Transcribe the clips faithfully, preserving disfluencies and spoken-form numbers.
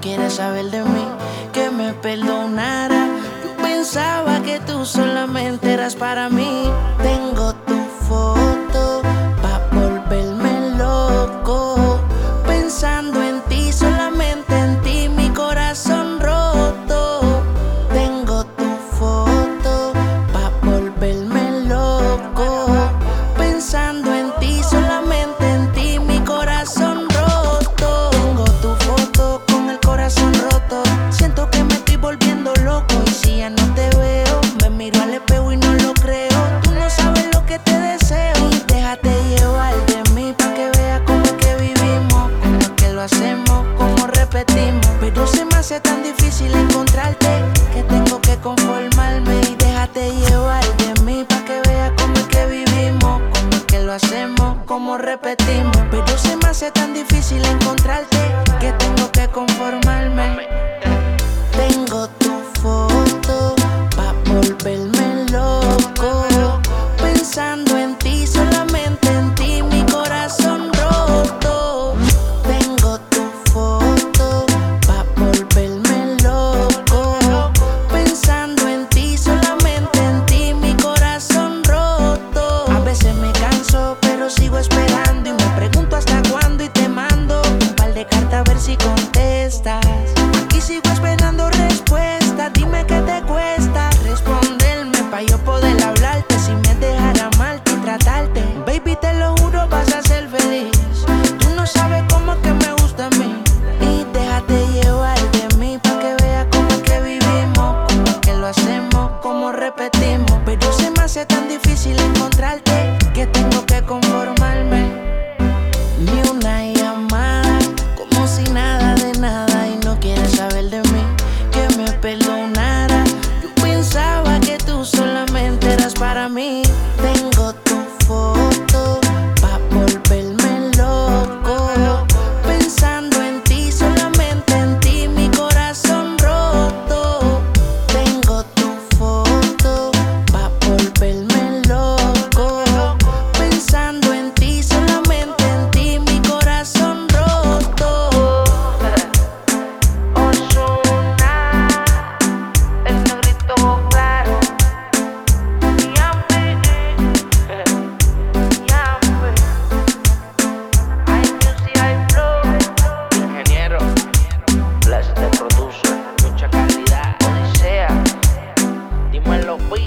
quieres saber de mí, que me perdonara. Yo pensaba que tú solamente eras para mí. Tengo tu foto pa' volverme loco, pensando en ti, solamente en ti, mi corazón roto. Tengo tu foto pa' volverme loco, pensando en ti, solamente en ti, mi corazón roto. Tengo tu foto con el corazón roto, siento que me estoy volviendo loco. Y si ya no te veo, me miro al espejo y no lo creo. Tú no sabes lo que te deseo, y déjate llevar de mí pa' que veas cómo es que vivimos, cómo es que lo hacemos, cómo repetimos. Pero se me hace tan difícil encontrarte que tengo que conformarme. Y déjate llevar de mí pa' que veas cómo es que vivimos, cómo es que lo hacemos, cómo repetimos. Pero se me hace tan difícil encontrarte que tengo que conformarme. Tengo tu foto pa' volverme loco, pensando en ti, solamente en ti, mi corazón roto. Tengo tu foto pa' volverme loco, pensando en ti, solamente en ti, mi corazón roto. A veces me canso, pero sigo esperando y me pregunto hasta cuándo, y te mando un par de cartas a ver si contestas. Aquí sigo esperando respuesta, dime qué te cuesta responderme pa' yo poder hablarte, si me dejara amarte y tratarte. Baby, te lo juro, vas a ser feliz. Tú no sabes cómo que me gusta a mí. Y déjate llevar de mí pa' que veas cómo es que vivimos, cómo es que lo hacemos, cómo repetimos. Pero se me hace tan difícil encontrarte que tengo que conformarme. Ni una llamada, como si nada de nada, y no quieres saber de mí, que me perdonara. Yo pensaba que tú solamente eras para mí. Tengo tu foto pa' volverme loco, pensando en ti, solamente en ti, mi corazón roto. Tengo tu foto pa' volverme loco, pensando en ti, solamente en ti, mi corazón roto. Ozuna, el negrito claro. Yambe, yambe. Hay music, hay flow. Ingeniero, Bless te produce, mucha calidad. Odisea, dímelo, Pi.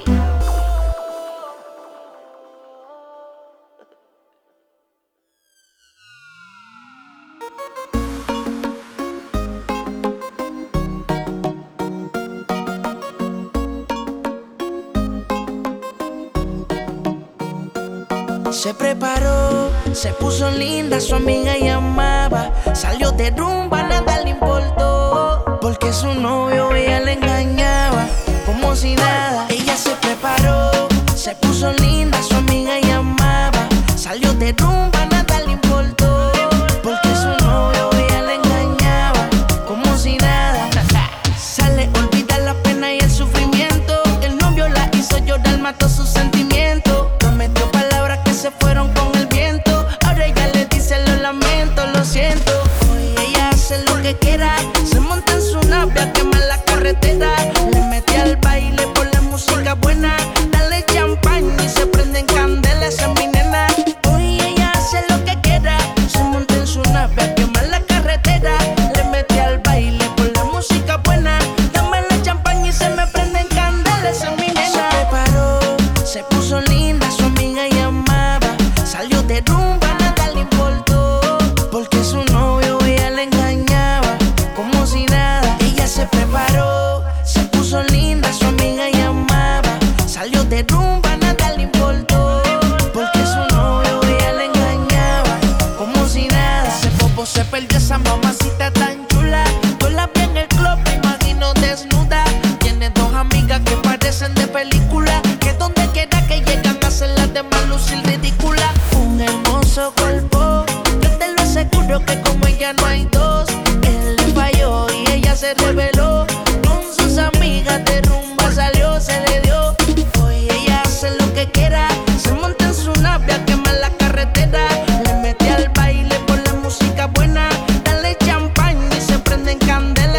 Se preparó, se puso linda, su amiga llamaba. Salió de rumba, nada le importó, porque su novio ella le engañaba, como si nada. Ella se preparó, se puso linda, su amiga llamaba. Salió de rumba, nada le importó, porque su novio ella le engañaba, como si nada. Sale, olvida la pena y el sufrimiento. El novio la hizo llorar, mató sus sentimientos. Prometió palabras que se fueron con el viento. Ahora ella le dice lo lamento, lo siento. Hoy ella hace lo que quiera, se monta en su nave a quemar la carretera. Le mete al baile por la música buena, dale champán y se prenden candelas, esa es mi nena. Hoy ella hace lo que quiera, se monta en su nave a quemar la carretera. Le mete al baile por la música buena, dame la champán y se me prenden candelas, esa es mi nena. Se preparó, se puso linda, su amiga llamaba. Salió de rumba, nada le importó, porque su novio ella le engañaba, como si nada. Ella se preparó, se puso linda, su amiga llamaba. Salió de rumba, nada le importó, porque su novio ella le engañaba, como si nada. Ese bobo se perdió, esa mamacita tan chula. Yo la vi en el club, me imagino desnuda. Tiene dos amigas que parecen de película, que donde quiera que llegan hacen las demás lucir ridícula. Un hermoso cuerpo, yo te lo aseguro que como ella no hay dos. Él le falló y ella se reveló, con sus amigas de rumba salió, se le dio. Hoy ella hace lo que quiera, se monta en su nave a quemar la carretera. Le mete al baile por la música buena, dale champán y se prenden candela.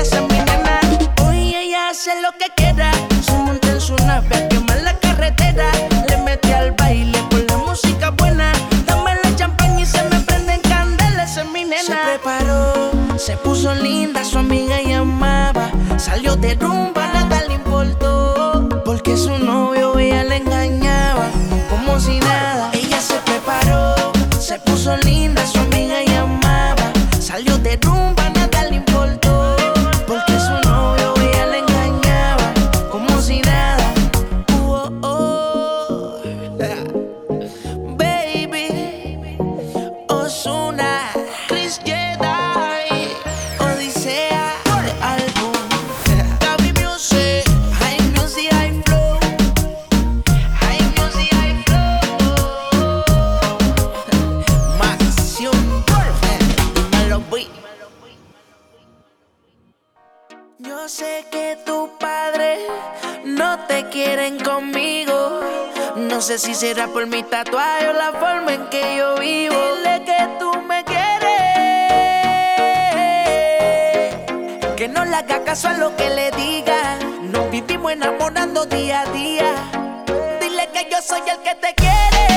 linda, su amiga llamaba. Salió de rumba, nada le importó, porque su novio ella le engañaba. Como si nada, ella se preparó, se puso linda, su amiga llamaba. Salió de rumba, nada le importó, porque su novio ella le engañaba. Como si nada. Uh, oh, oh. Baby, Ozuna, Chris Jedi, Odisea, de álbum. Gaby Music, High Music, High Flow. High Music, High Flow. Más acción, dímelo, boy. Yo sé que tu padre no te quieren conmigo. No sé si será por mi tatuaje o la forma en que yo vivo. Dile que tú me quieres, que no le haga caso a lo que le digan. Nos vivimos enamorando día a día. Dile que yo soy el que te quiere.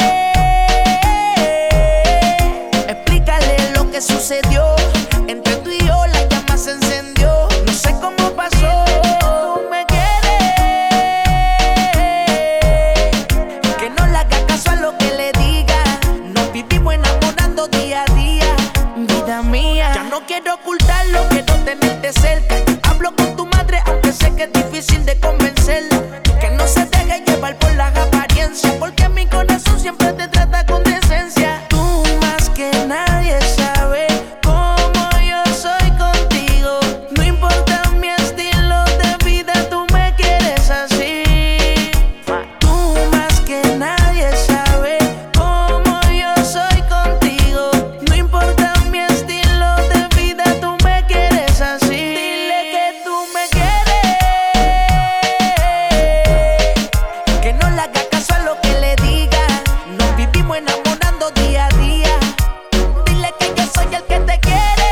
Explícale lo que sucedió. Entre tú y yo la llama se encendió. No sé cómo pasó. Tú me quieres, que no le haga caso a lo que le diga. Nos vivimos enamorando día a día. Vida mía, ya no quiero ocultarlo, quiero tenerte cerca. Hablo con tu madre, aunque sé que es difícil de convencerla. Que no se deje llevar por las apariencias, porque mi corazón siempre te trata con decencia. Tú más que nadie sabes cómo yo soy contigo. No importa mi estilo de vida, tú me quieres así. Tú más que nadie sabes cómo yo soy contigo. No importa mi estilo de vida, tú me quieres así. Dile que tú me quieres, que no le haga caso a lo que le diga. Nos vivimos enamorando día a día. Dile que yo soy el que te quiere.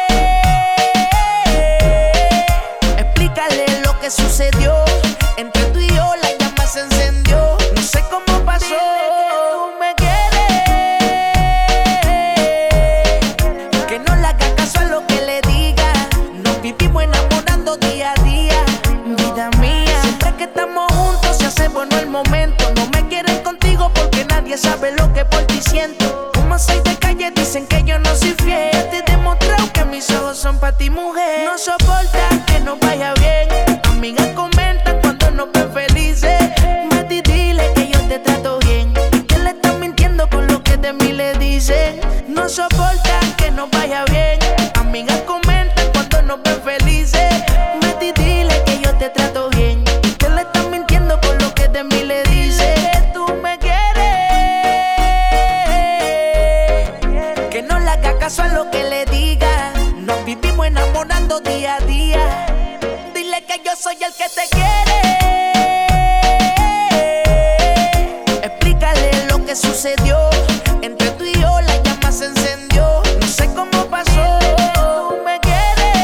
Explícale lo que sucedió. Entre tú y yo la llama se encendió. No sé cómo pasó. Tú me quieres, que no le haga caso a lo que le diga. Nos vivimos enamorando día a día. Vida mía, siempre que estamos juntos se hace bueno el momento. No me quieren contigo porque nadie sabe lo que por ti siento. Como soy de calle dicen que yo no soy fiel. Te he demostrado que mis ojos son para ti, mujer. No soportan que nos vaya bien. Amigas comentan cuando nos ven felices. Mati, dile que yo te trato bien, que le están mintiendo con lo que de mí le dicen. No soportan que nos vaya bien. Amigas comentan cuando nos ven felices. Mati, dile que yo te trato bien, que le están mintiendo con lo que de mí le dicen. Que tú me quieres, que no le haga caso a lo que le diga. Nos vivimos enamorando día a día. Dile que yo soy el que te quiere. Explícale lo que sucedió. Entre tú y yo la llama se encendió. No sé cómo pasó. Tú me quieres,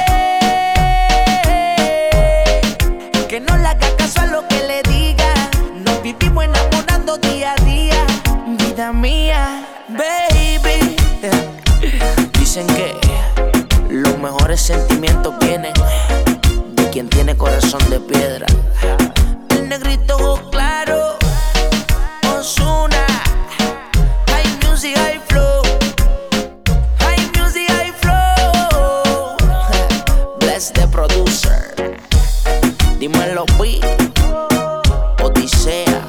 que no le haga caso a lo que le diga. Nos vivimos enamorando día a día. Vida mía, baby. Dicen que los mejores sentimientos vienen de quien tiene corazón de piedra. El negrito ojos claro, Ozuna, High Music, High Flow. High Music, High Flow. Bless the producer. Dímelo, Pi, Odisea.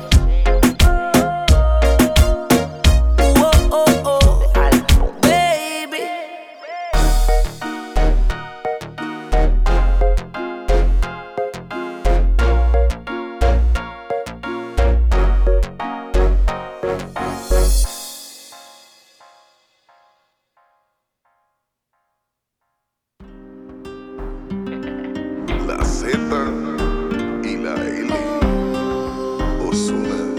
Oh, oh, oh, baby. La Z y la L. Ozuna.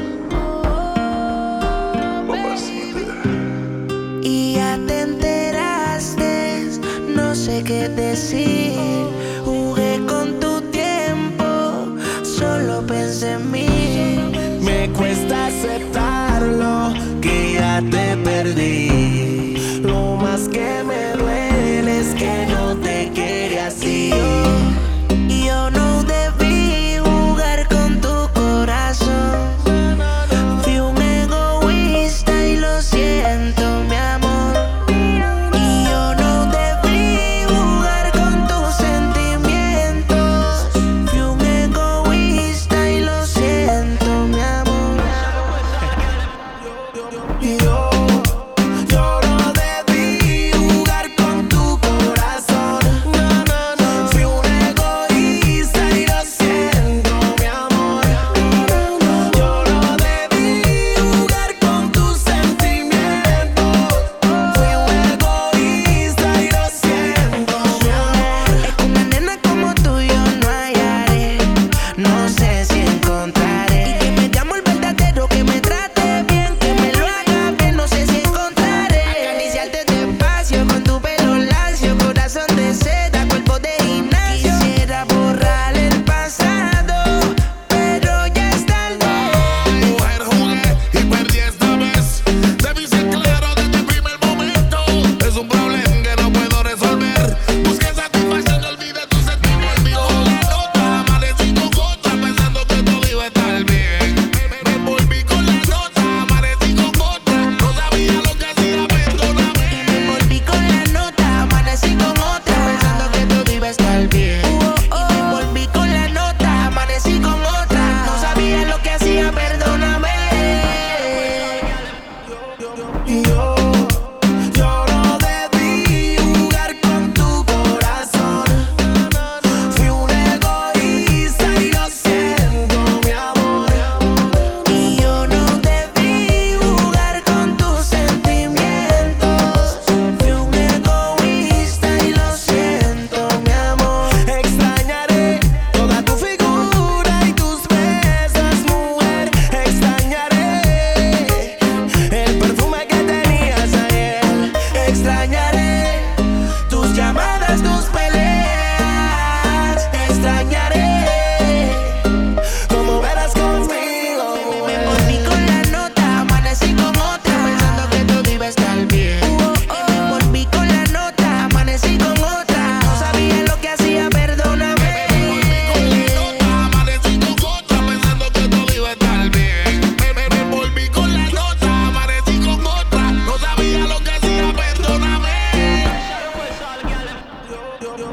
Mamacita. Y ya te enteraste, no sé qué decir. Jugué con tu tiempo, solo pensé en mí. Me cuesta aceptarlo, que ya te perdí. Lo más que me duele es que no te quiero.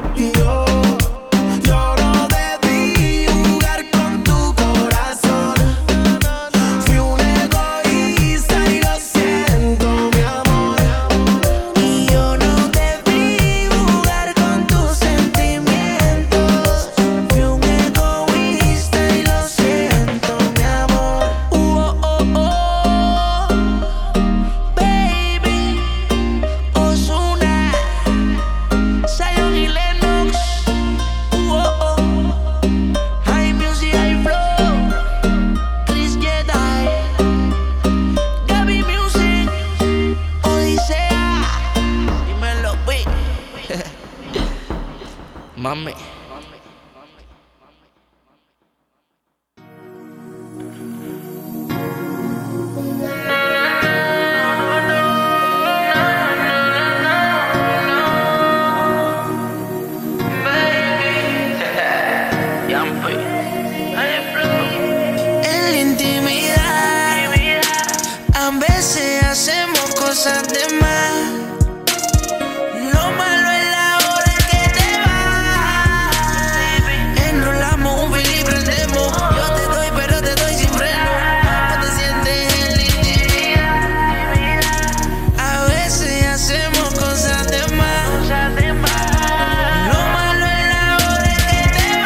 Yo, yo no debí jugar con tu corazón. Fui un egoísta y lo siento, mi amor. Y yo no debí jugar con tus sentimientos. Fui un egoísta y lo siento, mi amor. Uh, oh, oh, oh. Baby, Ozuna, Zion y Lennox. Uh, oh, oh. High music, high flow. Chris Jedi, Gaby Music, Odisea. Dímelo, güey. Mami. En la intimidad, a veces hacemos cosas de más. Lo malo es la hora en que te vas. Enrolamos un fil y prendemos. Yo te doy, pero te doy sin freno. ¿Cómo te sientes en la intimidad? A veces hacemos cosas de más. Lo malo es la hora en que te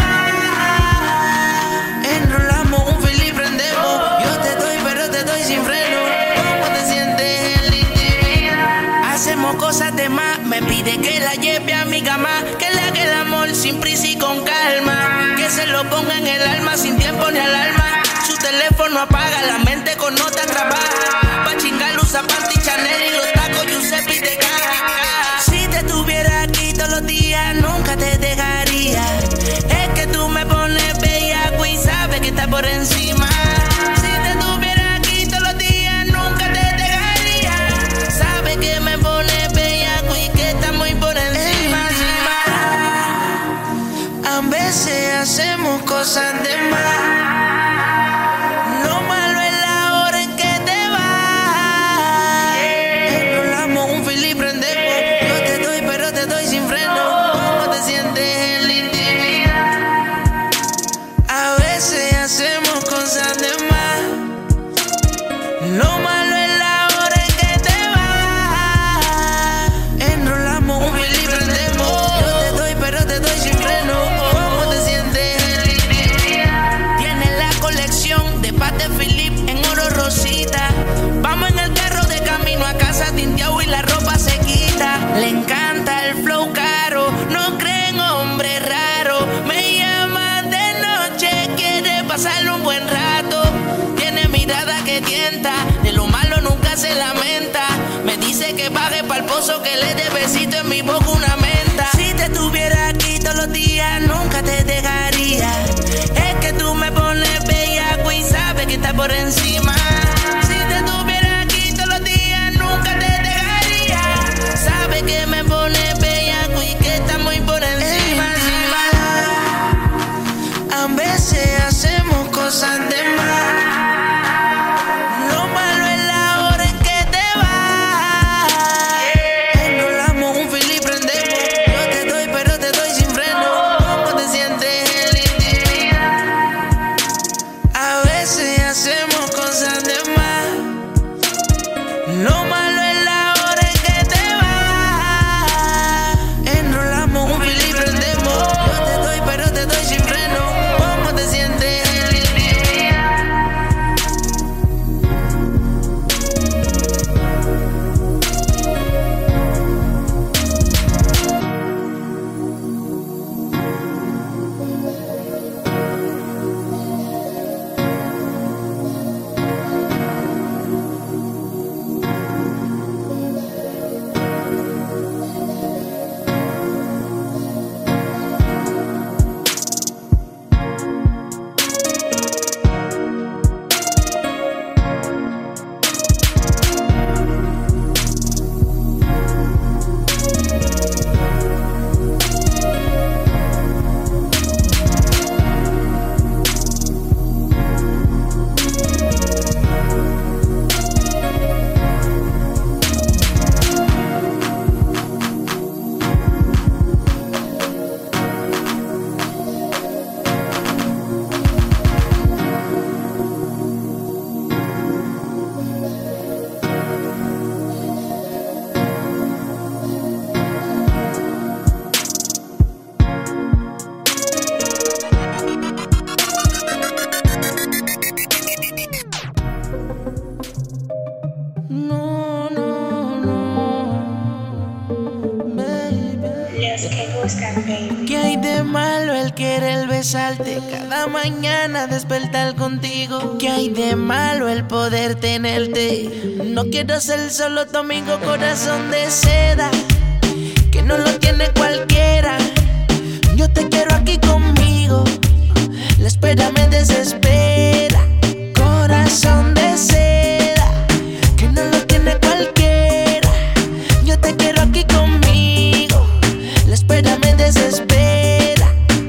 vas. Enrolamos un fil y prendemos. Yo te doy, pero te doy sin freno. ¿Cómo te sientes en la intimidad? Hacemos cosas de más. Me pide que la lleve a mi cama, que le haga el amor sin prisa y con calma, que se lo ponga en el alma sin tiempo ni alarma. Su teléfono apaga, la mente con nota trabaja. Pa' chingar usa panty Chanel y los tacos Giuseppe de caja. Si te tuviera aquí todos los días, nunca te dejaría. Es que tú me pones bellaco y sabes que estás por encima. Si te tuviera aquí todos los días, nunca te dejaría. Sabes que me pones bellaco y que estás muy por encima. A veces hacemos cosas de más. Lo malo es la hora en que te vas. Enrolamos un fil y prendemos. Yo te doy, pero te doy sin freno. ¿Cómo te sientes en la intimidad? A veces hacemos cosas de más. Lo malo es la hora en que te vas. Enrolamos un fil y prendemos. Yo te doy, pero te doy sin freno. ¿Cómo te sientes en la intimidad? Tiene la colección de Pate Philip en oro rosita. Vamos en el carro de camino a casa tinteado y la ropa se quita. Le encanta el flow caro, no creen hombre raro. Me llaman de noche, quiere pasarle un buen rato. Tiene mirada que tienta, de lo malo nunca se lamenta. Me dice que baje pa'l pozo, que le dé besito en mi boca una menta. Si te tuviera aquí todos los días, nunca te dejaría. Es que tú me pones bellaco y sabes que estás por encima. Si te tuviera aquí todos los días, nunca te dejaría. Sabes que me pones bellaco y que estás muy por encima. A veces hacemos cosas de más. Lo malo es la hora en que te vas. Enrolamos un fil y prendemos. de malo el querer besarte? Cada mañana despertar contigo. ¿Qué hay de malo el poder tenerte? No quiero ser solo tu amigo, corazón de seda, que no lo tiene cualquiera. Yo te quiero aquí conmigo, la espera me desespera. Corazón de seda, que no lo tiene cualquiera. Yo te quiero aquí conmigo, la espera me desespera.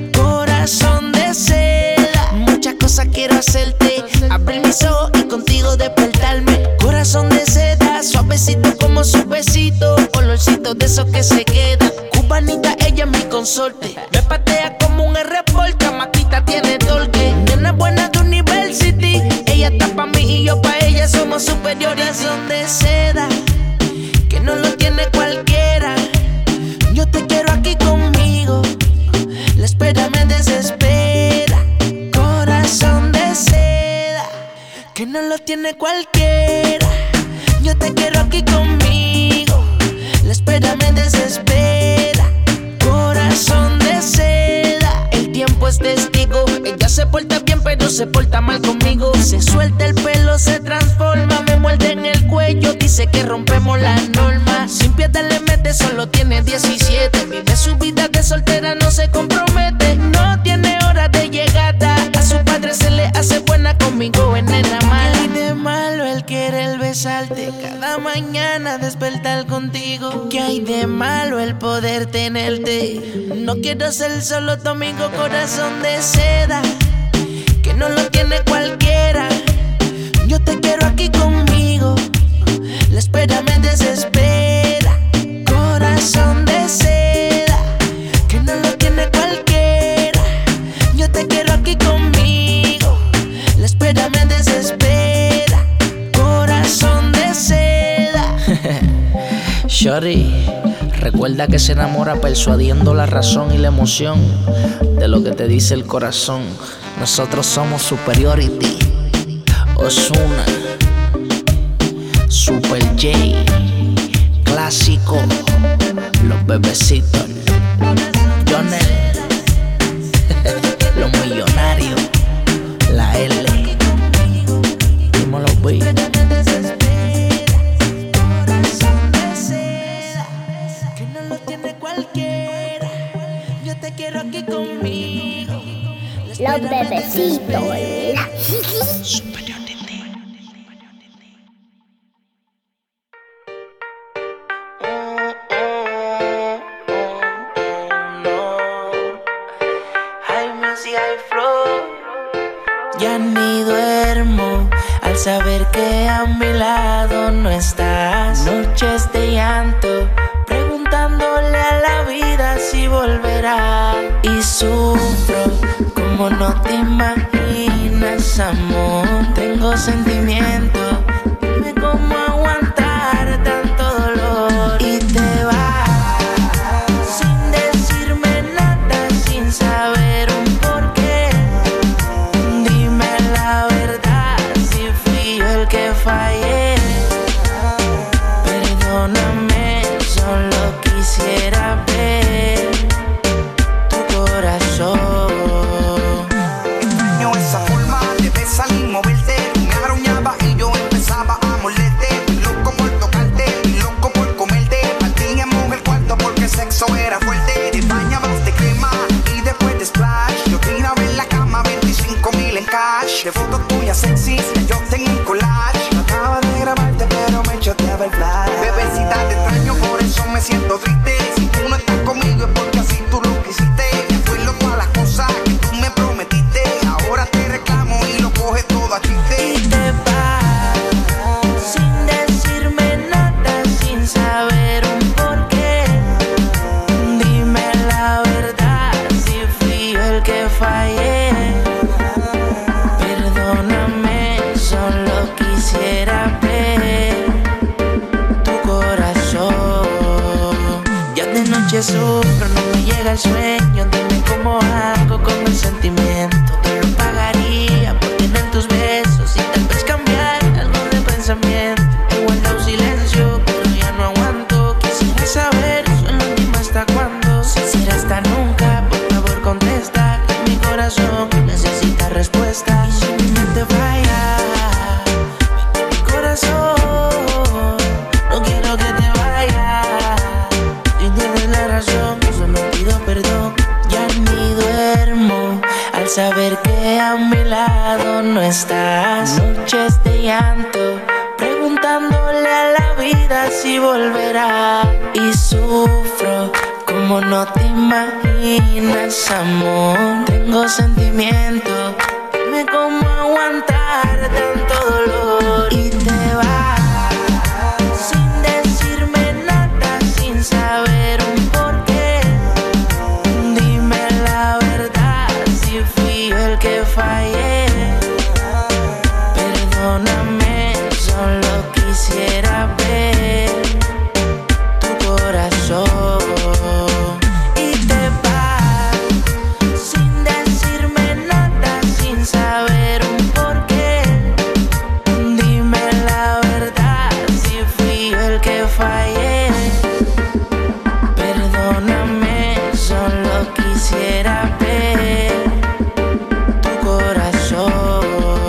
Corazón de seda, muchas cosas quiero hacerte, abrir mis ojos y contigo despertarme. Corazón de seda, suavecito como su besito, olorcito de esos que se quedan. Cubanita, ella es mi consorte, me patea como un R-Port, matita tiene torque. Nena buena de University, ella está pa' mí y yo pa' ella, somos superiores. Son de seda, que no lo tiene cualquiera. Yo te quiero aquí conmigo, la espera me desespera. Corazón de seda, que no lo tiene cualquiera. Yo te quiero aquí conmigo, la espera me desespera. Corazón de seda, el tiempo es testigo. Ella se porta bien pero se porta mal conmigo. Se suelta el pelo, se transforma, me muerde en el cuello, dice que rompemos la norma. Sin piedad le mete, solo tiene diecisiete. Vive su vida de soltera, no se compromete. No tiene hora de llegada, a su padre se le hace buena, conmigo es nena mala. ¿Qué hay de malo el querer besarte? Cada mañana despertar contigo. ¿Qué hay de malo el poder tenerte? No quiero ser solo tu amigo, corazón de seda, que no lo tiene cualquiera. Yo te quiero aquí conmigo, la espera me desespera. Corazón de seda, que no lo tiene cualquiera. Yo te quiero aquí conmigo, la espera me desespera. Corazón de seda. Shorty, recuerda que se enamora persuadiendo la razón y la emoción de lo que te dice el corazón. Nosotros somos Superiority, Ozuna, Super J, Clásico, Los Bebecitos, Jonel, Los Millonarios, La L, dímelo, B. Que no lo tiene cualquiera. Yo te quiero aquí conmigo. Los Bebecitos. Superiority. Ya ni duermo al saber que a mi lado no estás. Noches de llanto, preguntándole a la vida si volverá. Y sufro como no te imaginas, amor. Tengo sentimiento, dime cómo aguantar tanto dolor. Y te vas sin decirme nada, sin saber un porqué. Dime la verdad, si fui yo el que fallé. Perdóname, solo quisiera ver tu corazón. Extraño esa forma de besar y moverte. Me aruñaba y yo empezaba a molerte. Loco por tocarte, loco por comerte. Partíamos el cuarto porque el sexo era fuerte. Te bañabas de crema y después de splash. Yo tiraba en la cama veinticinco mil en cash. De fotos tuyas sexy, yo tengo un collage. No acaba de grabarte pero me choteaba el flash. Bebecita te extraño, por eso me siento triste. Si tú no estás conmigo es porque así tú lo quisiste. Me acuerdo todas las cosas que tú me prometiste. Ahora te reclamo y lo coges todo a chiste. Y te vas sin decirme nada, sin saber un porqué. Dime la verdad, si fui yo el que fallé. Perdóname, solo quisiera ver tu corazón. Ya de noche sufro, no me llega el sueño. Dime cómo hago con el sentimiento. Te lo pagaría por tener tus besos y tal vez cambiar algo de pensamiento. He guardado silencio, pero ya no aguanto. Quisiera saber solo dime hasta cuándo. Si será hasta nunca, por favor, contesta. Mi corazón necesita respuesta. Y si mi mente falla, mi corazón, no quiero que te vayas. Si tienes la razón, solo pido perdón. Ya ni duermo al saber que a mi lado no estás. Noches de llanto, preguntándole a la vida si volverá. Y sufro como no te imaginas, amor. Tengo sentimiento, dime cómo aguantar tanto dolor. Y te vas sin decirme nada, sin saber un porqué. Dime la verdad, si fui yo el que fallé. Perdóname, solo quisiera ver tu corazón. Y te vas sin decirme nada, sin saber un porqué. Dime la verdad, si fui yo el que fallé. Perdóname, solo quisiera ver tu corazón.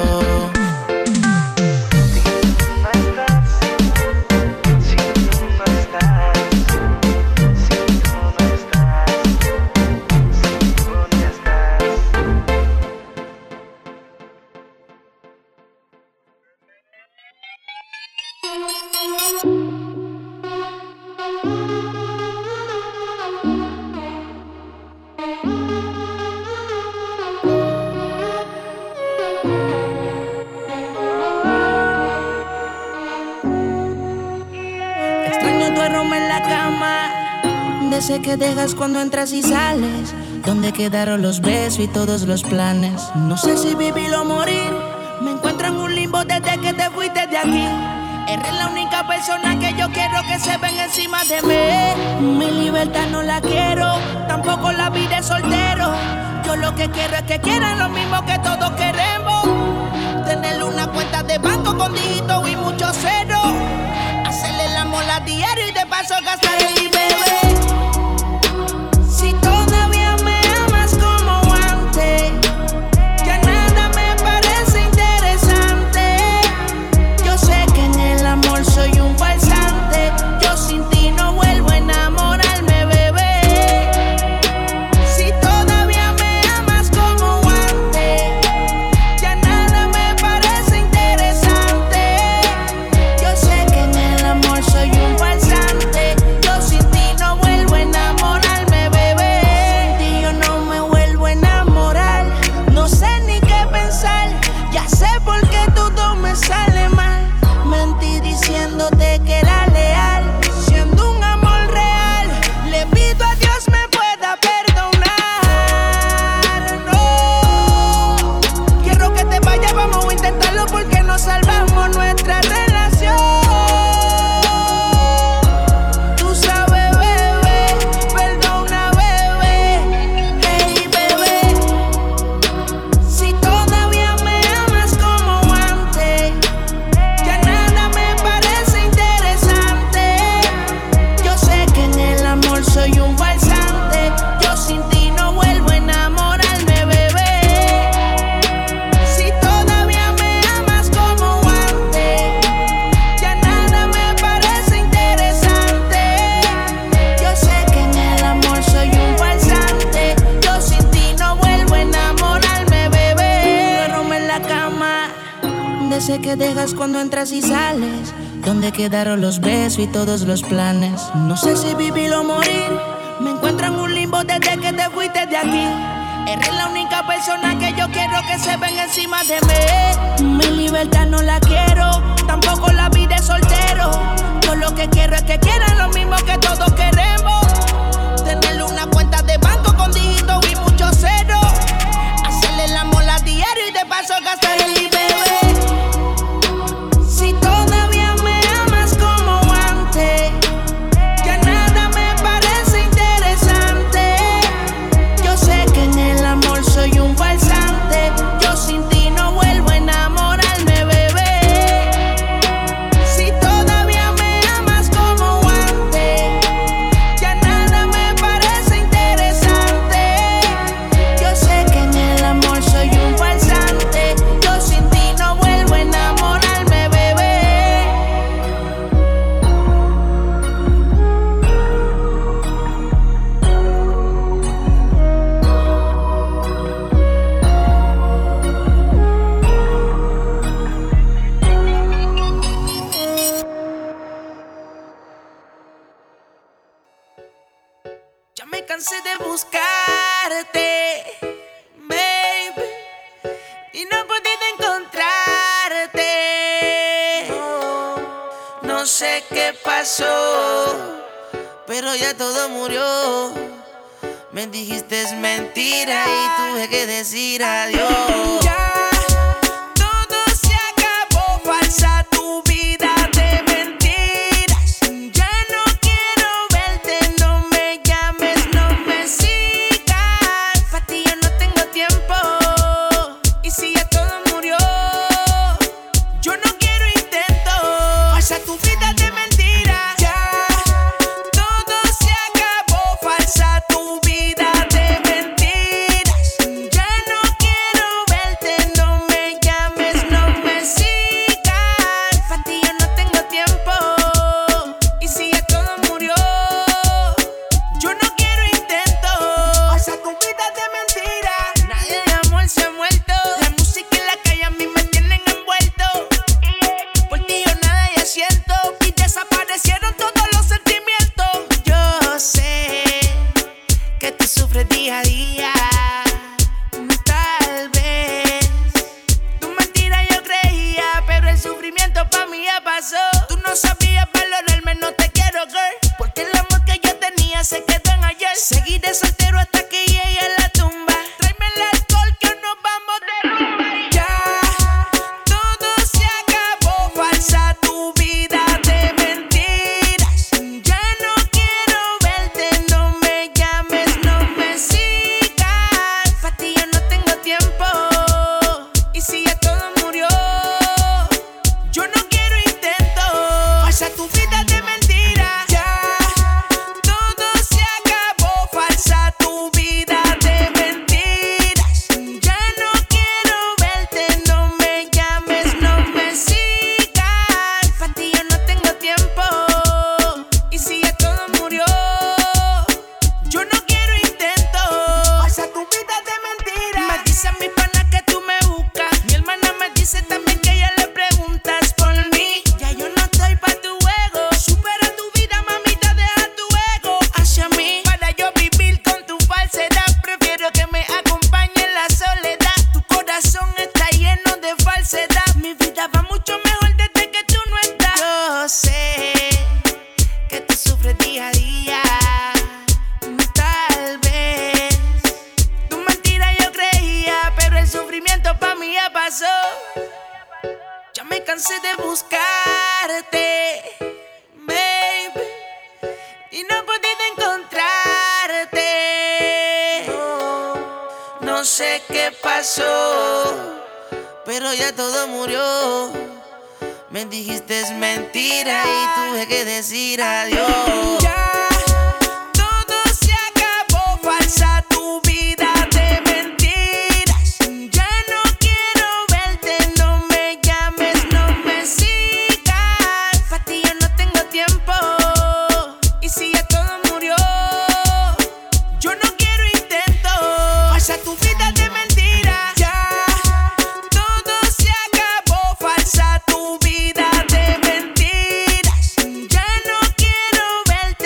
Extraño tu aroma en la cama, de ese que dejas cuando entras y sales. Donde quedaron los besos y todos los planes. No sé si vivir o morir. Me encuentro en un limbo desde que te fuiste de aquí. Eres la única persona que yo quiero que se venga encima de mí. Mi libertad no la quiero, tampoco la vida de soltero. Yo lo que quiero es que quieran lo mismo que todos queremos. Tener una cuenta de banco con dígitos y muchos ceros. Hacerle el amor a diario y de paso gastar el I, bebé. Si todavía me amas como antes, ya nada me parece interesante. Yo sé que en el amor soy un falsante. Yo sin ti no vuelvo a enamorarme, bebé. Si todavía me amas como antes, ya nada me parece interesante. Yo sé que en el amor soy un falsante. Yo sin ti no vuelvo a enamorarme, bebé. Sin ti yo no me vuelvo a enamorar. No sé ni qué pensar. Ya sé por qué todo me sale mal. Mentí diciéndote que era leal, siendo un amor real. Le pido a Dios me pueda perdonar. No quiero que te vayas, vamos a intentarlo porque no salvamos nuestra relación. Tú sabes, bebé, perdona, bebé. Hey, bebé, si todavía me amas como antes, ya nada me parece interesante. Yo sé que en el amor soy un falsante. Yo sin ti no vuelvo a enamorarme, bebé. Si todavía me amas como antes, ya nada me parece interesante. Yo sé que en el amor soy un falsante. Yo sin ti no vuelvo a enamorarme, bebé. Duermo en la cama, de ese que dejas cuando entras y sales. Donde quedaron los besos y todos los planes. No sé si vivir o morir. Me encuentro en un limbo desde que te fuiste de aquí. Eres la única persona que yo quiero que se venga encima de mí. Mi libertad no la quiero, tampoco la vida de soltero. Yo lo que quiero es que quieran lo mismo que todos queremos. Tener una cuenta de banco con dígitos y muchos ceros. Hacerle el amor a diario y de paso gastar el I, bebé. Si todavía me amas como antes, ya nada me parece interesante. Yo sé que en el amor soy un falsante. Yo sin ti no vuelvo a enamorarme, bebé. Si todavía me amas como antes, pasó, pero ya todo murió. Me dijiste es mentira y tuve que decir adiós. Ya todo se acabó, falsa tu vida de mentiras. Ya no quiero verte, no me llames, no me sigas. Pa' ti yo no tengo tiempo, y si ya todo murió, yo no quiero intento. Falsa tu vida de mentiras. Ya todo se acabó, falsa tu vida de mentiras. Ya no quiero verte, no me llames, no me sigas. Pa' ti yo no tengo tiempo, y si ya todo murió, yo no quiero intento. Falsa tu vida de mentiras. Nadie de amor se ha muerto. La música y la calle a mí me tienen envuelto. Por ti yo nada ya siento, y desaparecieron todos los sentimientos. Yo sé que tú sufres día a día. Tal vez tu mentira yo creía, pero el sufrimiento pa' mí ya pasó. Tú no sabías valorarme, no te quiero, girl, porque el amor que yo tenía se quedó en ayer. Seguiré soltero hasta que llegue a la tumba. Tráeme el alcohol que nos vamos de rumba. Ya todo se acabó, falsa tu vida de mentiras. Ya no quiero verte, no me llames, no me sigas. Pa' ti yo no tengo tiempo, y si ya todo murió, yo no quiero intento. Falsa tu vida de mentiras. Ya todo se acabó, falsa tu vida de mentiras. Ya no quiero verte, no me llames, no me sigas. Pa' ti yo no tengo tiempo, y si ya todo murió, yo no quiero intento. Falsa tu vida de mentiras. Me dicen mis panas que tú me buscas. Mi hermana me dice también que ella le preguntas por mí. Ya yo no estoy pa' tu juego. Supera tu vida, mamita, deja tu ego hacia mí. Para yo vivir con tu falsedad, prefiero que me acompañe en la soledad. Tu corazón está lleno de falsedad. Mi vida va mucho mejor desde que tú no estás. Yo sé que tú sufres día a día. Tal vez tu mentira yo creía, pero el sufrimiento pa' mí ya pasó. Ya me cansé de buscarte, baby, y no he podido encontrarte. No, no sé qué pasó, pero ya todo murió. Me dijiste es mentira y tuve que decir adiós. Ya todo se acabó, falsa tu vida de mentiras. Ya no quiero verte, no me llames, no me sigas. Pa' ti yo no tengo tiempo, y si ya todo murió, yo no quiero intento. Falsa tu vida de mentiras. Ya todo se acabó, falsa tu vida de mentiras. Ya no quiero verte,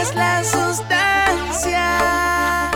eres la sustancia.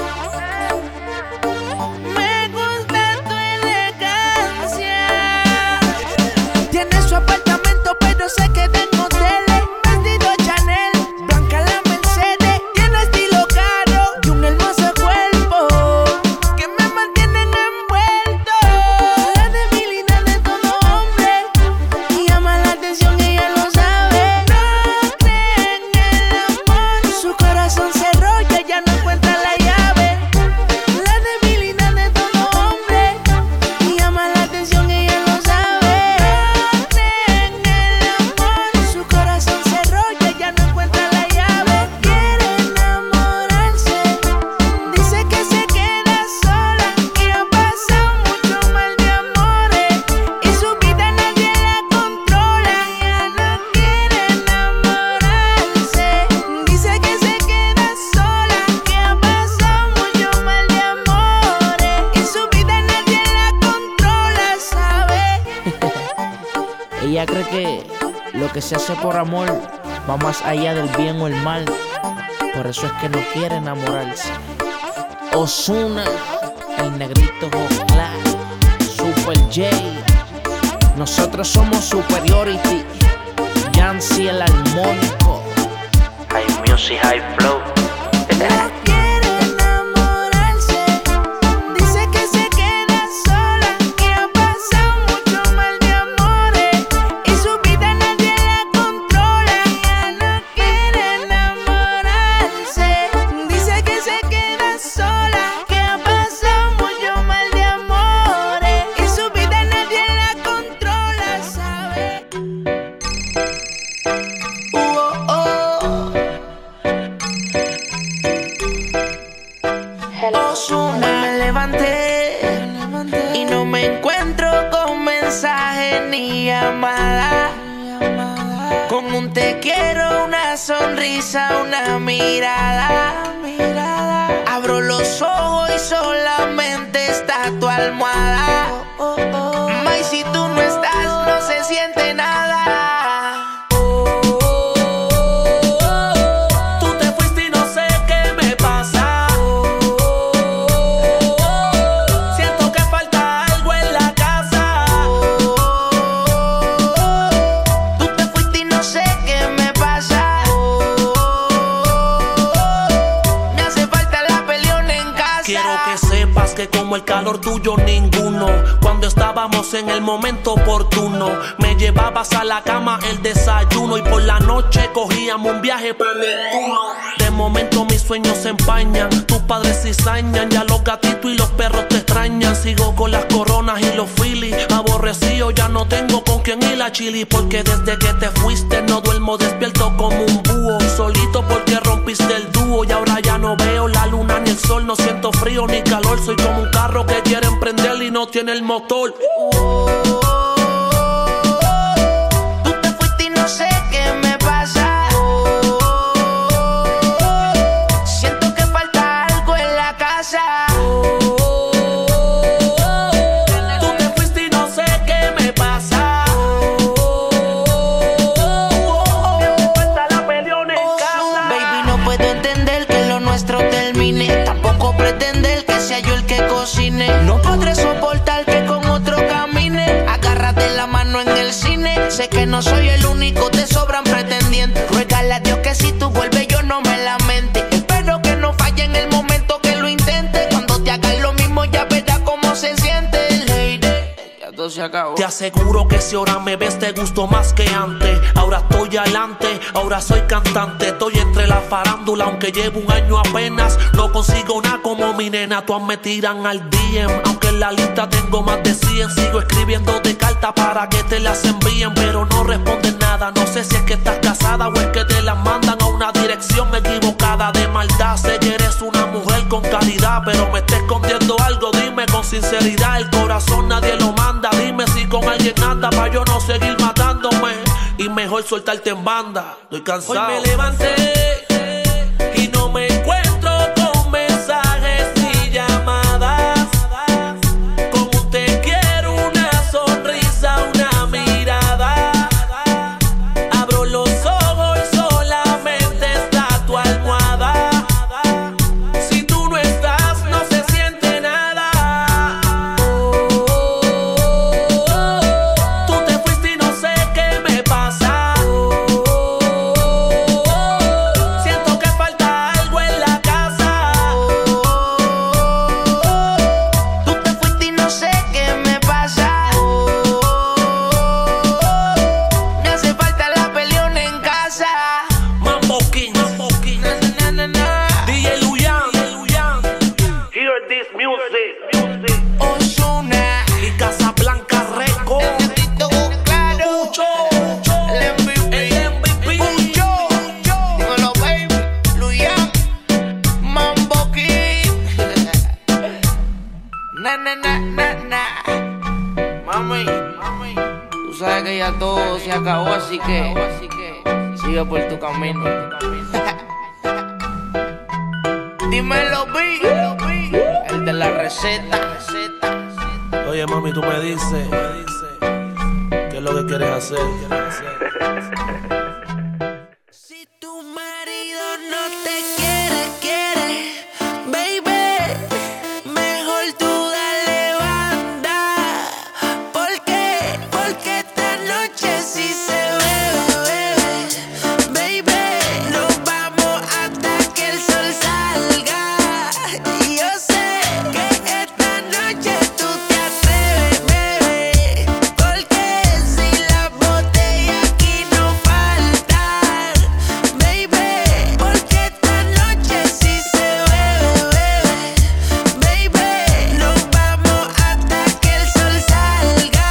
Me gusta tu elegancia. Tienes su apartamento, pero sé que tengo tele. Vestido Chanel, blanca la Mercedes. Tiene estilo caro y un hermoso cuerpo que me mantienen envuelto. La debilidad de todo hombre y llama la atención y ella lo sabe. No cree en el amor, su corazón cerró y ella no encuentra la llave. La debilidad de todo hombre y llama la atención y ella lo sabe. No cree en el amor, su corazón cerró y ella no encuentra la llave. Quiere enamorarse, dice que se queda sola, que ha pasado mucho mal de amores y su vida nadie la controla. Ella no quiere enamorarse, dice que se queda sola, que ha pasado mucho mal de amores y su vida nadie la controla, ¿sabe? Ella cree que lo que se hace por amor va más allá del bien o el mal. Por eso es que no quiere enamorarse. Ozuna, el negrito Joclar, Super J. Nosotros somos Superiority. Yancy el armónico. High music, high flow. No quiere enamorarse, dice que se queda sola, que ha pasado mucho mal de amores y su vida nadie la controla. Ella no quiere enamorarse, dice que se queda sola, que ha pasado mucho mal de amores y su vida nadie la controla, ¿sabe? Uh, oh, oh. Ozuna, me levanté y no me encuentro con mensaje ni llamada. Con un te quiero, una sonrisa, una mirada. Abro los ojos y solamente está tu almohada. May, si tú no estás, no se siente nada. Tú te fuiste y no sé qué me pasa. Siento que falta algo en la casa. Tú te fuiste y no sé qué me pasa. Me hace falta la peleona en casa. Quiero que sepas que como el calor tuyo ninguno. Cuando estábamos en el momento oportuno, me llevabas a la cama el desayuno y por la noche cogíamos un viaje para Neptuno. De momento mis sueños se empañan, tus padres cizañan, ya los gatitos y los perros te extrañan. Sigo con las coronas y los filis, aborrecido ya no tengo con quien ir a chili. Porque desde que te fuiste no duermo despierto como un búho. Solito porque rompiste el dúo y ahora ya no veo la luna ni el sol. No siento frío ni calor, soy como un carro que quiere emprender y no tiene el motor. Tú te fuiste y no sé qué me pasa. Siento que falta algo en la casa. Tú te fuiste y no sé qué me pasa. Falta la peleona en casa. Baby, no puedo entender que lo nuestro termine. Tampoco pretender que sea yo el que cocine. No podré soportar que con otro camine. Agárrate la mano en el cine. Sé que no soy el único, te sobran pretendientes. Ruégale a Dios que si tú vuelves yo no me lamente. Espero que no falle en el momento que lo intente. Cuando te hagas lo mismo ya verás cómo se siente, lady. Ya todo se acabó. Te aseguro que si ahora me ves te gustó más que antes. Ahora estoy adelante, ahora soy cantante. Estoy entre la farándula, aunque llevo un año apenas. No consigo nada como mi nena, todas me tiran al D M. Aunque en la lista tengo más de cien. Sigo escribiéndote cartas para que te las envíen, pero no responden nada. No sé si es que estás casada o es que te las mandan a una dirección equivocada. De maldad, sé que eres una mujer con calidad, pero me está escondiendo algo, dime con sinceridad. El corazón nadie lo manda, dime si con alguien anda pa' yo no seguir matándome. Y mejor soltarte en banda, estoy cansado. Hoy me levanté y no me encuentro con mensajes ni llamadas. Con un te quiero, una sonrisa, una mirada. Abro los ojos y solamente está tu almohada. se acabó, así que sigue por tu camino. Dímelo, B, el de la receta. Oye, mami, tú me dices qué es lo que quieres hacer. Si tu marido no te quiere, quiere, baby, mejor tú dale banda. ¿Por qué? Porque esta noche sí se bebe, bebe, baby. Nos vamos hasta que el sol salga. Y yo sé que esta noche tú te atreves, bebé. Porque si las botellas aquí no faltan, baby. Porque esta noche sí se bebe, bebe, baby. Nos vamos hasta que el sol salga.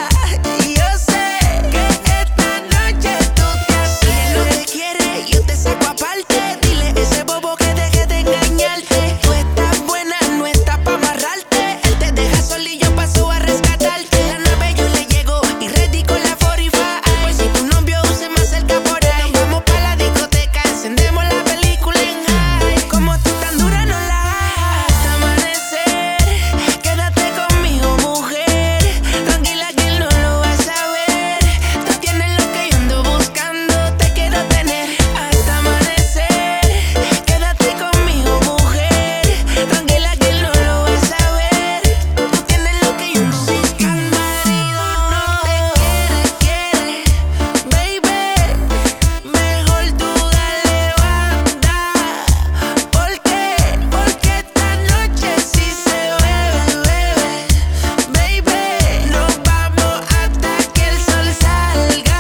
Y yo sé que esta noche tú te atreves. Lo que quieres, yo te saco aparte. Dile a ese bobo que deje de engañarte. Tú estás buena, no estás pa' amarrarte. Él te deja solo y yo paso a rescatarte. La nueve yo le llego y ready con la cuarenta y cinco. Pues si tu novio se me acerca por ahí, nos vamos pa' la discoteca, encendemos la película en high. Como tú tan dura no la hay. Hasta amanecer, quédate conmigo, mujer. Tranquila que él no lo va a saber. Tú tienes lo que yo ando buscando, te quiero tener. Hasta amanecer, quédate conmigo, mujer. Tranquila que él no lo va a saber. Tú tienes lo que yo ando buscando. Si tu marido no te quiere, quiere, baby, mejor tú dale banda. ¿Por qué? Porque esta noche sí se bebe, bebe, baby. Nos vamos hasta que el sol salga.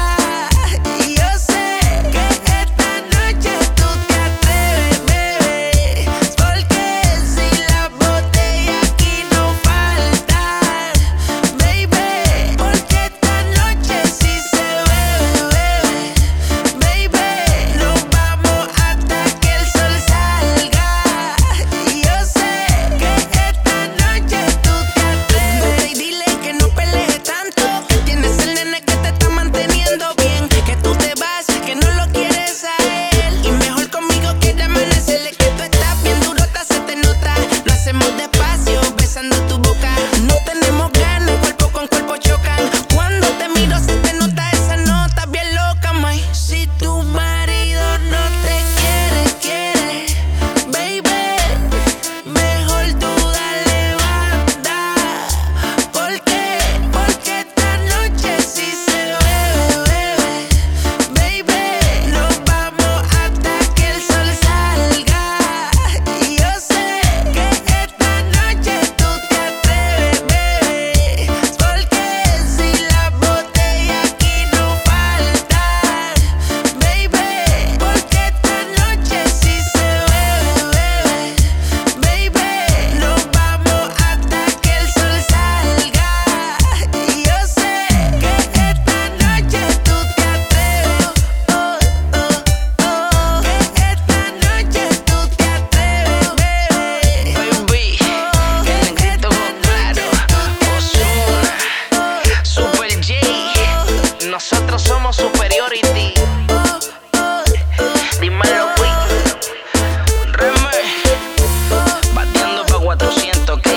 Y yo sé que esta noche tú te atreves, bebé. Porque si las botellas aquí no faltan, baby. Porque esta noche sí se bebe, baby. Nos vamos hasta que el sol salga. Y yo sé que esta noche tú te atreves. Y dile que no pelees tanto, que tienes el nene que te está manteniendo bien. Que tú te vas, que no lo quieres a él. Y mejor conmigo quiere amanecerle. Que tú estás bien durota, se te nota. Lo hacemos despacio, besando tu boca. No tenemos ganas, cuerpo con cuerpo chocan. Cuando te miro se te nota esa nota bien loca, may. Si tu marido no te quiere, quiere, baby, mejor tú dale banda. ¿Por qué? Porque esta noche sí se bebe, bebe, baby. Nos vamos hasta que el sol salga. Y yo sé que esta noche tú te atreves, bebé. Porque si las botellas aquí no faltan, baby. Porque esta noche sí se bebe, baby. Nos vamos hasta que el sol salga. Y yo sé que esta noche tú te atreves, oh, oh, oh. Que esta noche tú te atreves, bebé. Baby, el negrito claro, Ozuna, Super J, nosotros somos Superiority. Dímelo, B, Reme, bateando pa' cuatrocientos, ¿ok?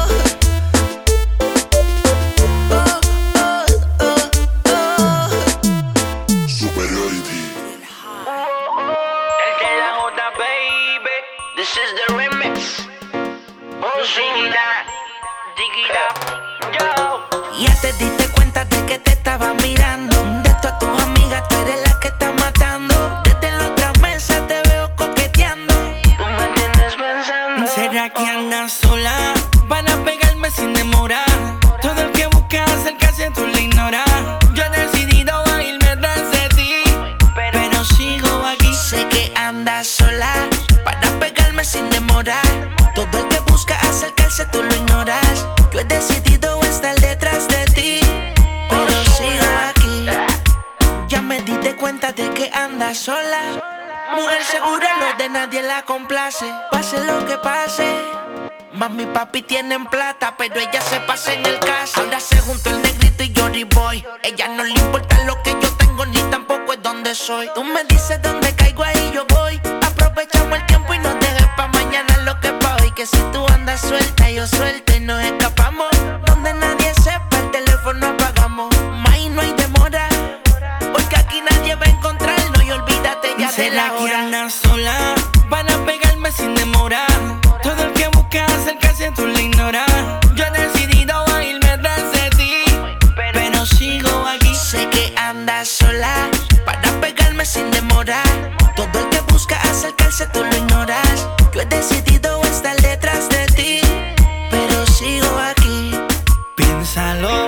Superiority. El de la J, baby, this is the remix. Oh, Digida, Digida, yo. Ya te diste cuenta de que te estaba mirando. De todas tus amigas tú eres la que está matando. Desde la otra mesa te veo coqueteando. Tú me tienes pensando. ¿Será que andas sola? Van a pegarme sin demora. Todo el que busca acercarse tú lo ignoras. Yo he decidido a irme tras de ti, pero sigo aquí. Sé que andas sola. Para pegarme sin demora. Todo el que busca acercarse tú lo ignoras. Yo he decidido estar detrás de ti, pero sigo aquí. Ya me di de cuenta de que andas sola. Mujer segura, lo de nadie la complace. Pase lo que pase, mami y papi tienen plata, pero ella se pasa en el caso. Ahora se juntó el negrito y Johnny Boy. Ella no le importa lo que yo tengo ni tampoco es donde soy. Tú me dices dónde caigo, ahí yo voy. Aprovechamos el tiempo y no dejes pa' mañana lo que pa' hoy. Que si tú andas suelta, yo suelta y nos escapamos. Donde nadie sepa, el teléfono apagamos. May, no hay demora, porque aquí nadie va a encontrarnos. Y olvídate ya de la hora. ¿Será que andas sola? Van a pegarme sin demora. Todo el que busca acercarse tú lo ignoras. Yo he decidido irme tras de ti, pero sigo aquí. Sé que andas sola, para pegarme sin demora. Todo el que busca acercarse tú lo ignoras. Yo he decidido estar detrás de ti, pero sigo aquí. Piénsalo,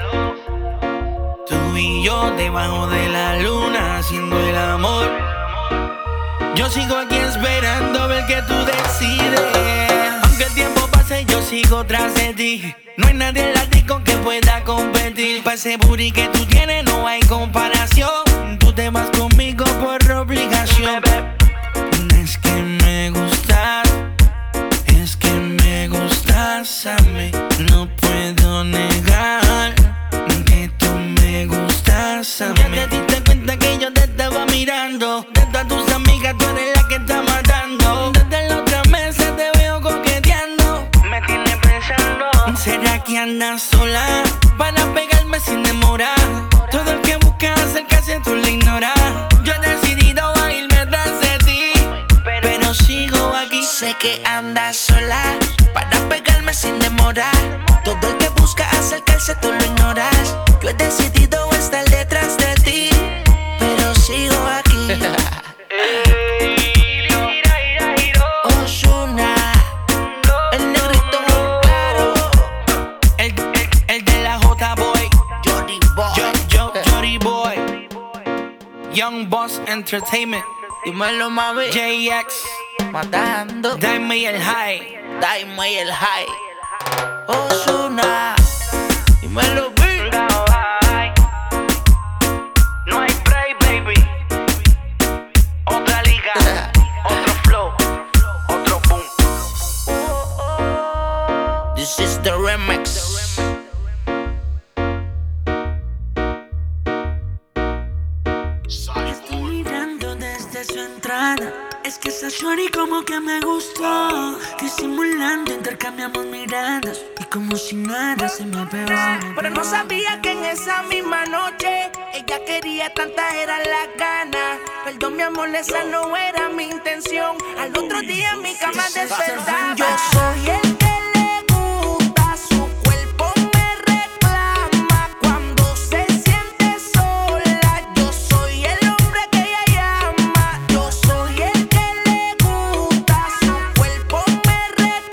tú y yo debajo de la luna haciendo el amor. Yo sigo aquí esperando a ver que tú decides. Aunque el tiempo pase yo sigo tras de ti. No hay nadie en la disco que pueda competir. Pa' ese booty que tú tienes no hay comparación. Tú te vas conmigo por obligación. Es que me gustas, es que me gustas a mí. No puedo negar que tú me gustas a mí. Ya te diste cuenta que yo te estaba mirando. De todas tus amigas tú eres la que está matando. Desde la otra mesa te veo coqueteando. Me tienes pensando. ¿Será que andas sola? Van a pegarme sin demora. Todo el que busca acercarse tú lo ignoras. Yo he decidido irme tras de ti, pero sigo aquí. Sé que andas sola, para pegarme sin demora. Todo el que busca acercarse tú lo ignoras. Yo he decidido estar detrás de ti, pero sigo aquí. Ozuna, el negrito claro, El, el, el de la J-Boy, Johnny Boy. Yo, yo, Johnny Boy, Young Boss Entertainment, Dímelo, mami. J X, Matando, Dime y el High. Dime y el high. Ozuna, dímelo, B. No hay break, baby. Otra liga, otro flow, otro boom. This is the remix. Estoy mirando desde su entrada. Es que esa shorty como que me gustó. Disimulando intercambiamos miradas y como si nada se me pegó. Pero no sabía que en esa misma noche ella quería, tanta era la gana. Perdón mi amor, esa no era mi intención. Al otro día en mi cama despertaba. Yo soy el que le gusta, su cuerpo me reclama cuando se siente sola. Yo soy el hombre que ella llama. Yo soy el que le gusta, su cuerpo me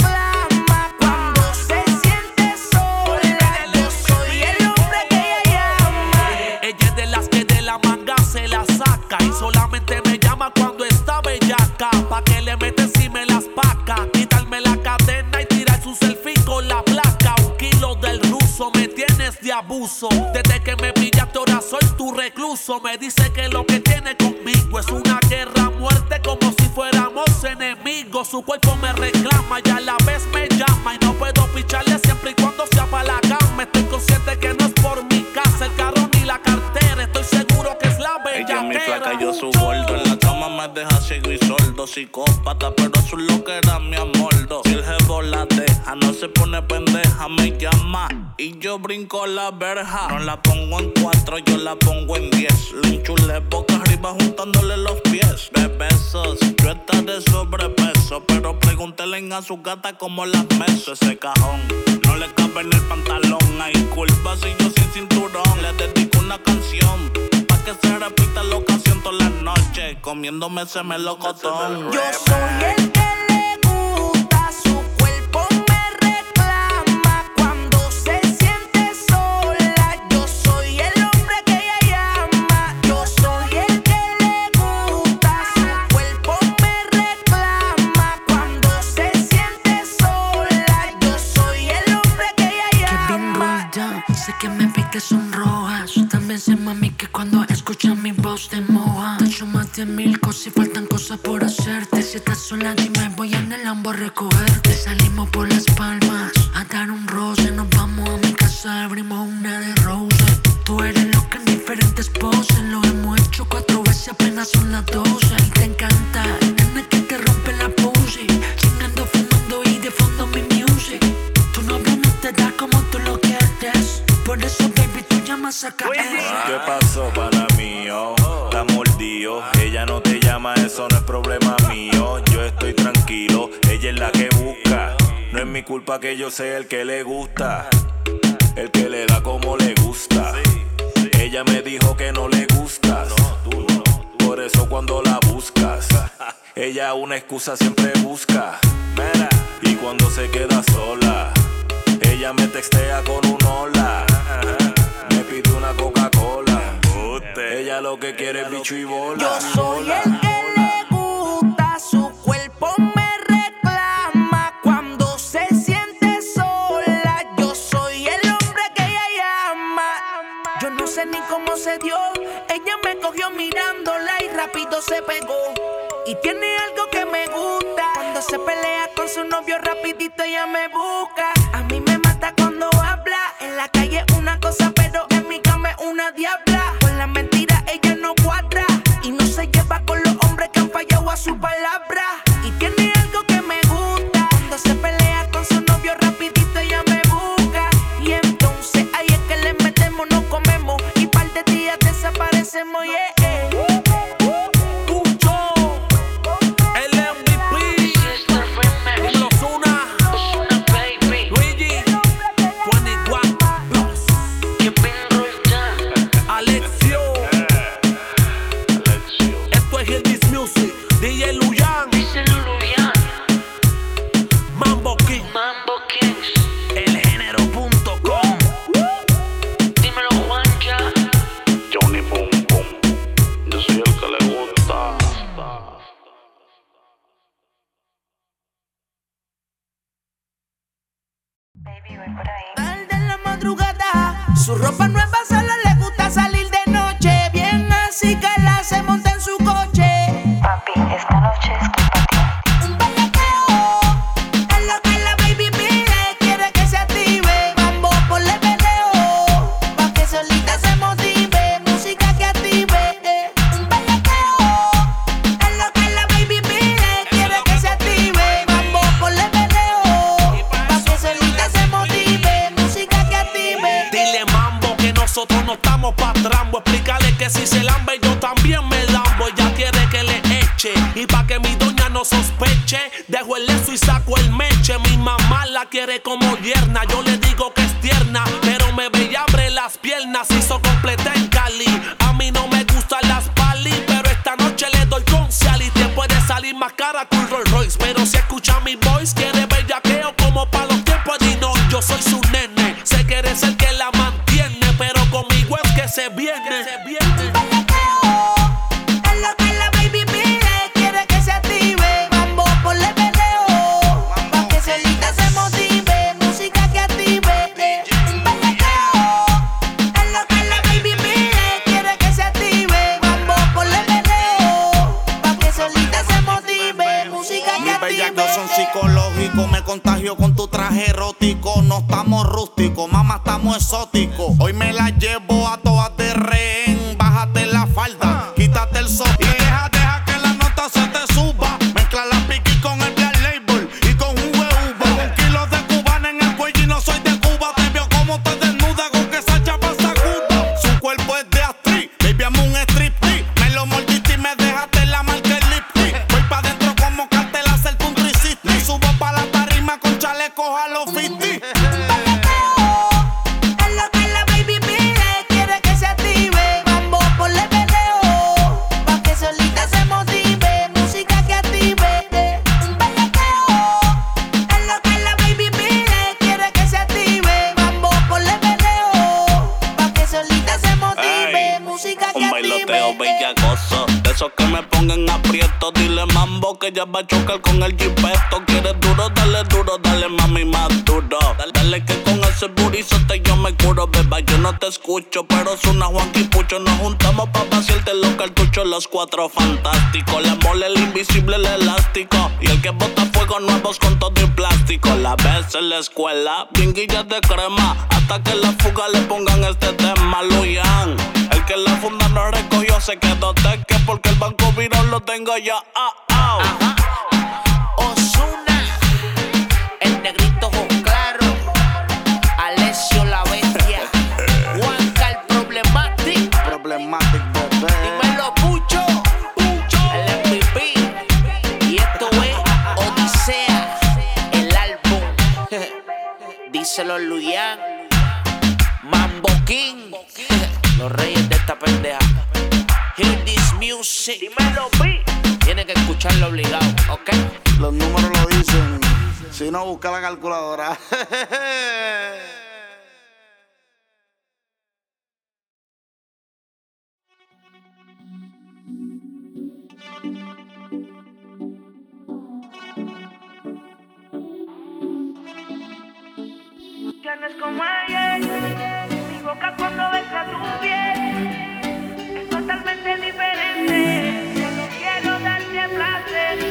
reclama cuando se siente sola. Yo soy el hombre que ella llama. Ella es de las que de la manga se la saca y solamente me llama cuando está bellaca. Pa' que le metes y me las paca. Quitarme la cadena y tirar su selfie con la placa. Un kilo del ruso, me tienes de abuso. Desde que me pillaste ahora soy tu recluso. Me dice que lo que tiene conmigo es una guerra a muerte, como si fuéramos enemigos. Su cuerpo me reclama y a la vez me llama. Y no puedo picharle siempre y cuando sea pa' la cama. Estoy consciente que no es por mi casa, el carro ni la cartera. Estoy seguro que es la Ella es mi flaca, bellaquera. yo su gordo. En la cama me deja ciego y sordo. Psicópata, pero eso es lo que era mi amordo. Si el jevo la deja, no se pone pendeja, me llama y yo brinco la verja. No la pongo en cuatro, yo la pongo en diez. Le enchulé boca arriba juntándole los pies. De besos, yo estaré sobrepeso, pero pregúntele a su gata cómo las meso. Ese cajón no le cabe en el pantalón. Hay culpa si yo sin cinturón. Le dedico una canción pa' que se repita la ocasión todas las noches, comiéndome ese melocotón. Yo soy el que le gusta, su cuerpo me reclama cuando se siente sola. Yo soy el hombre que ella llama. Yo soy el que le gusta, su cuerpo me reclama cuando se siente sola. Yo soy el hombre que ella llama. Que bien rolled down, sé que me pique son rojas. También sé mami que cuando escuchan mi voz te moja. Te echo más de mil cosas y faltan cosas por hacerte. Si estás sola dime, voy en el Lambo a recogerte. Salimos por Las Palmas a dar un roce. Nos vamos a mi casa, abrimos una de rose. Tú eres lo que en diferentes poses. Lo hemos hecho cuatro veces, apenas son las doce. Y te encanta, nena, que te rompe la pussy. Chingando, fumando y de fondo mi music. Tu novio no te da como tú lo quieres. Por eso, baby, tú llamas a caer. ¿Qué pasó, pana mío? Está mordido. Ella no te llama, eso no es problema mío. Yo estoy tranquilo, ella es la que busca. No es mi culpa que yo sea el que le gusta, el que le da como le gusta. Ella me dijo que no le gustas, por eso cuando la buscas, ella una excusa siempre busca. Y cuando se queda sola, ella me textea con un hola. Me pide una Coca-Cola. Ella lo que quiere es bicho y bola. Yo soy el que le gusta, su cuerpo me reclama cuando se siente sola. Yo soy el hombre que ella llama. Yo no sé ni cómo se dio. Ella me cogió mirándola y rápido se pegó. Y tiene algo que me gusta. Cuando se pelea con su novio rapidito ella me busca. A mí me mata cuando habla. En la calle una cosa pero en mi cama es una diabla. Con la mentira ella no cuadra. Y no se lleva con los hombres que han fallado a su palabra. Y tiene algo que me gusta. Cuando se pelea con su novio rapidito ella me busca. Y entonces ahí es que le metemos, nos comemos. Y par de días desaparecemos, yeah, yeah. Su ropa nueva solo le gusta salir de noche. Bien así que la se monta en su coche. Papi, esta noche es culpa ti. Un bellaqueo es lo que la baby pide. Quiere que se active. Mambo, ponle peleo pa' que solita se motive. Música que active. eh. Un bellaqueo es lo que la baby pide. Quiere que se active. Mambo, ponle peleo pa' que solita se motive. Música que active. Dile Mambo que nosotros no estamos pa' trambo. Explícale que si se lambe yo también me lambo. Ella quiere que le eche y pa' que mi doña no sospeche, dejo el leso y saco el meche. Mi mamá la quiere como yerna. Yo le digo que es tierna, pero me ve y abre las piernas. Hizo completa en Cali. A mí no me gustan las pali, pero esta noche le doy con Sally. Te puede salir más cara que un Rolls Royce, pero si escucha mi voice quiere bellaqueo como pa' los tiempos de no. Yo soy su nene, sé que eres el que la mantiene, pero conmigo es que se viene. Que se viene. Es lo que la baby pide, quiere que se active. Mambo, ponle peleo pa' que solita se motive. Música que active. eh. Un bellaqueo es lo que la baby pide, quiere que se active. Mambo, ponle peleo pa' que solita se motive. Música que Mis active. bellacos son psicológicos, me contagio con tu traje erótico. No estamos rústicos, mamá, estamos exóticos. Hoy me la llevo a todas de rehén. Bájate la falda, quítate el sostén. Y deja, deja que la nota se te suba. Mezcla la piqui con el Black Label y con un uva. Un kilo de cubana en el cuello y no soy de Cuba. Te veo como te desnuda con que esa chapa sacuda. Su cuerpo es de actriz, baby, amo un striptease. Me lo mordiste y me dejaste la marca el lipstick. Voy pa' dentro como cartel a hacerte un three sixty. Subo pa' la tarima con chalecos a los cincuenta. Es lo que la baby pide, quiere que se active. Mambo, ponle peleo pa' que solita se motive. Música que active. eh. Un bellaqueo es lo que la baby pide, quiere que se active. Mambo, ponle peleo pa' que solita se motive. Ey, Música que un active. bailoteo bellacoso, de esos que me pongan aprieto. Dile Mambo que ya va a chocar con el jipeto. Quieres duro, dale duro, dale mami más duro. Dale, dale que con ese burizote yo me curo, beba. Yo no te escucho, pero suena Juanqui Pucho. Nos juntamos pa' vaciarte los cartuchos, los cuatro fantásticos. Le mole el invisible, el elástico. Y el que bota fuego nuevos con todo y plástico. tóxico. La ves en la escuela, bien guillas de crema. Hasta que en la fuga le pongan este tema, Luyan. El que la funda no recogió se quedó teque porque el banco viró lo tengo ya. Ah, ah. Ajá. Ozuna, el negrito ojo claro, Alessio la bestia, Juanca el Problematic, Problematic, bebé. dímelo Pucho, Pucho, el M V P. Y esto es Odisea, el álbum. Díselo Luyan, Mambo King, los reyes de esta pendeja. Hear this music, dímelo P. Tiene que escucharlo obligado, ¿ok? Los números lo dicen. Si no, busca la calculadora. Ya no es como ayer. Mi boca cuando besa tu piel es totalmente diferente. Solo quiero darte placer.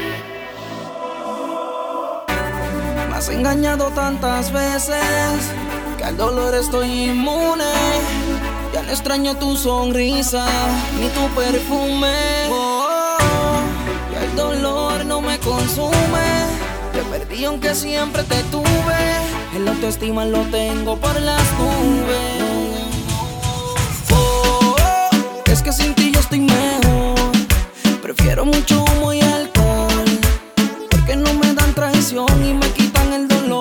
Me has engañado tantas veces que al dolor estoy inmune. Ya no extraño tu sonrisa ni tu perfume. Oh, ya el dolor no me consume. Te perdí aunque siempre te tuve. El autoestima lo tengo por las nubes. Oh, es que sin ti yo estoy mejor. Prefiero mucho humo y alcohol, porque no me dan traición y me quitan el dolor.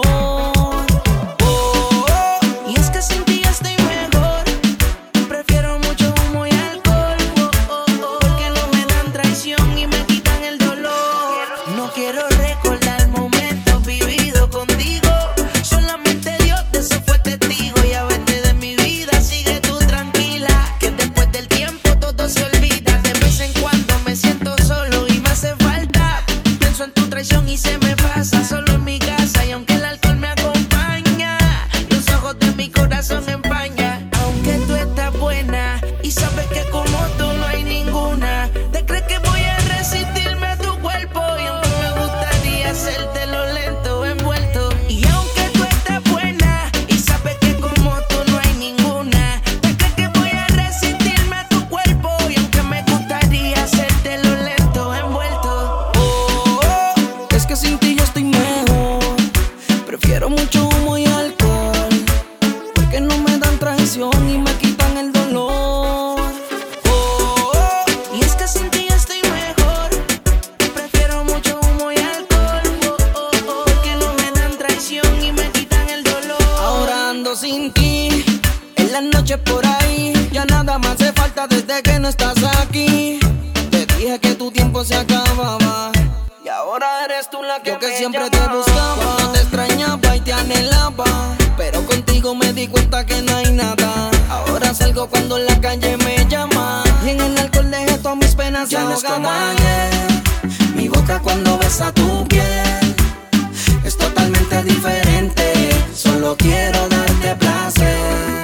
Oh, y es que sin ti yo estoy mejor. Prefiero mucho humo y alcohol, oh, oh, oh, porque no me dan traición y me quitan el dolor. No quiero recordar momentos vividos contigo. Solamente Dios de eso fue testigo. Ya vete de mi vida, sigue tú tranquila, que después del tiempo todo se olvida. De vez en cuando me siento solo y me hace falta. Pienso en tu traición y se me pasa. Solo en mi casa y aunque el alcohol me acompaña, los ojos de mi corazón empaña. Aunque tú estás buena y sabes que como tú no hay ninguna, ¿te crees que voy a resistirme a tu cuerpo? Y aunque me gustaría hacértelo lento envuelto. Y aunque tú estás buena y sabes que como tú no hay ninguna, ¿te crees que voy a resistirme a tu cuerpo? Y aunque me gustaría hacértelo lento envuelto. Oh, oh, es que sin ti yo estoy mejor. Prefiero mucho humo y alcohol, porque no me dan traición y me quitan el dolor. Oh, oh, y es que sin ti yo estoy mejor. Prefiero mucho humo y alcohol, oh, oh, oh, porque no me dan traición y me quitan el dolor. Ahora ando sin ti, en las noches por ahí. Ya nada más hace falta desde que no estás aquí. Te dije que tu tiempo se acababa y ahora eres tú la que Yo que me siempre te buscaba, cuando te extrañaba y te anhelaba, pero contigo me di cuenta que no hay nada. Ahora salgo cuando la calle me llama y en el alcohol dejé todas mis penas Ya no es como ayer. Mi boca cuando besa tu piel es totalmente diferente. Solo quiero darte placer.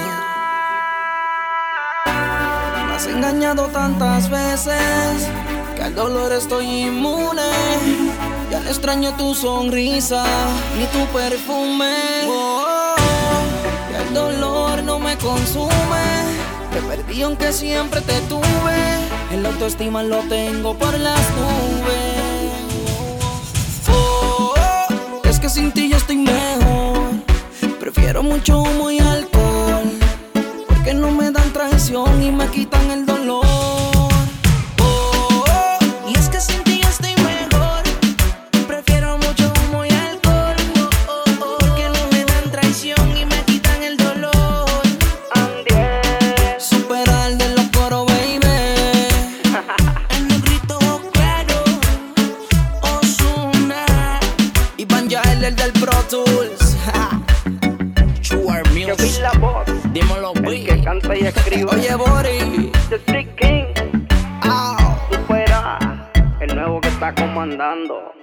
Me has engañado tantas veces que al dolor estoy inmune. Ya no extraño tu sonrisa ni tu perfume. Oh, ya el dolor no me consume. Te perdí aunque siempre te tuve. El autoestima lo tengo por las nubes. Oh, es que sin ti yo estoy mejor. Prefiero mucho humo y alcohol, porque no me dan traición y me quitan el dolor. Oh, y es que sin ti yo estoy mejor. Prefiero mucho humo y alcohol, oh, oh, oh, porque no me dan traición y me quitan el dolor. Superar de los coros, baby. El negrito claro, Ozuna y Banjael, el del Pro Tools. Sure Music, la voz, dímelo, el que canta y escribe. Oye, Bori, The Street King, oh. supera el nuevo que está comandando.